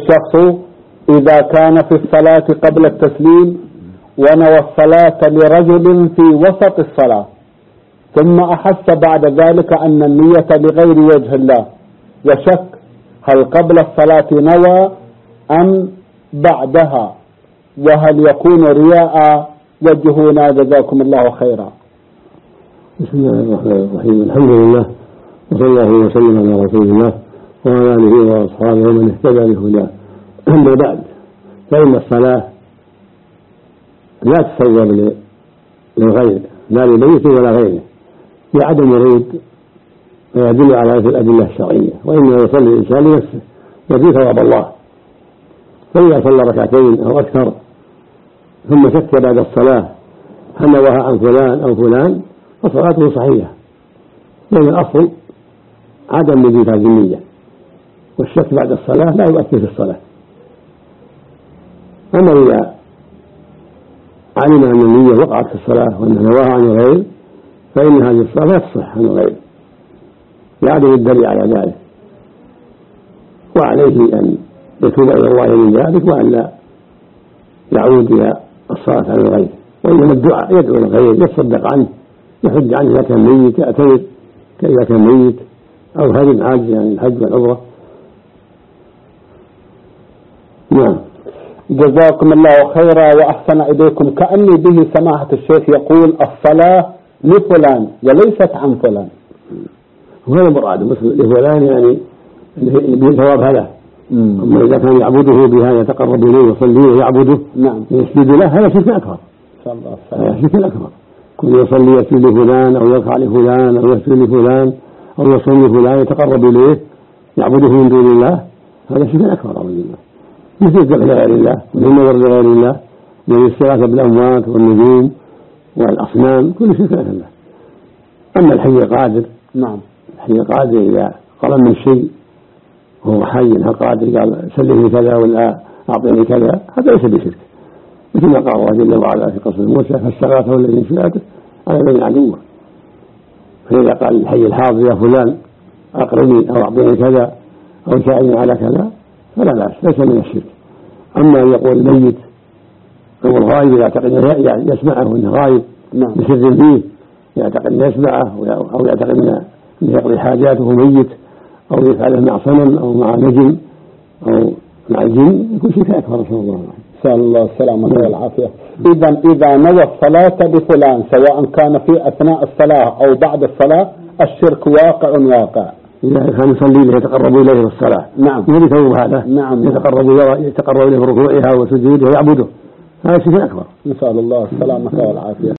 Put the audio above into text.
الشخص إذا كان في الصلاة قبل التسليم ونوى الصلاة لرجل في وسط الصلاة ثم أحس بعد ذلك أن النية لغير وجه الله وشك هل قبل الصلاة نوى أم بعدها، وهل يكون رياء؟ وجهونا جزاكم الله خيرا. بسم الله الرحمن الرحيم. الحمد لله وصلى الله وسلم على رسول الله وعلى آله وأصحابه ومن اهتدى بهداه. أما بعد، فإن الصلاة لا تصوب للغير، لا لميت ولا غيره، بعدم يريد ويدل على الأدلة الشرعية، وإنما يصلي الإنسان لنفسه يرجو ثواب الله. فإذا صلى ركعتين أو أكثر ثم شك بعد الصلاة هل نواها عن فلان أو فلان فصلاته صحيحة، لأن الأصل عدم وجود هذه النية، والشك بعد الصلاة لا يؤثر في الصلاة. أما إذا علم أن النية وقعت في الصلاة وأن نواها عن الغير فإن هذه الصلاة لا تصح عن الغير لعدم الدليل على ذلك، وعليه أن يتوب إلى الله من ذلك وأن لا يعود إلى الصلاة عن الغير، وإنما الدعاء يدعو الغير، يتصدق عنه، يحج عنه إذا كان ميت، يعتمر إذا كان ميت، أو هرم عاجز عن الحج والعمرة. نعم. جزاكم الله خيرا وأحسن إليكم. كأني به سماحة الشيخ يقول الصلاة لفلان وليست عن فلان، وهذا مراد لفلان يعني بثواب هذا. أما إذا كان يعبده بها يتقرب إليه ويصلي ويعبده يسجد له هذا شرك أكبر. هذا شرك أكبر. كل يصلي يسجد لفلان أو يركع لفلان أو يسجد لفلان أو يصلي لفلان يتقرب إليه يعبده من دون الله، هذا شرك أكبر أعوذ بالله، مثل الذبح لغير الله والنذر لغير الله، من الاستغاثة بالأموات والنجوم والأصنام، كل شرك أكبر. أما الحي القادر، الحي القادر إذا قال من الشيء وهو حي قادر قال سلمني كذا ولا أعطيني كذا، هذا ليس بشرك، مثل ما قال الله جل وعلا في قصة موسى فاستغاثه الذي في ذاته على بين عدوه. فإذا قال الحي الحاضر يا فلان أقرني أو أعطيني كذا أو ساعدني على كذا فلا بأس، ليس من الشرك. أما أن يقول الميت أو الغائب يعتقد يسمعه أنه غائب بسر فيه، يعتقد أنه يسمعه أو يعتقد أنه يقضي حاجاته ميت أو يفعله مع صنم أو مع نجم أو مع الجن، يكون شرك أكبر. نسأل الله نسأل الله السلامة والعافية. إذا نوى الصلاة بفلان سواء كان في أثناء الصلاة أو بعد الصلاة الشرك واقع. إذا كان يصلي له يتقرب إليه بالصلاة يريد ثواب هذا يتقرب إليه بركوعها وسجودها ويعبده، هذا شرك أكبر. نسأل الله السلامة والعافية.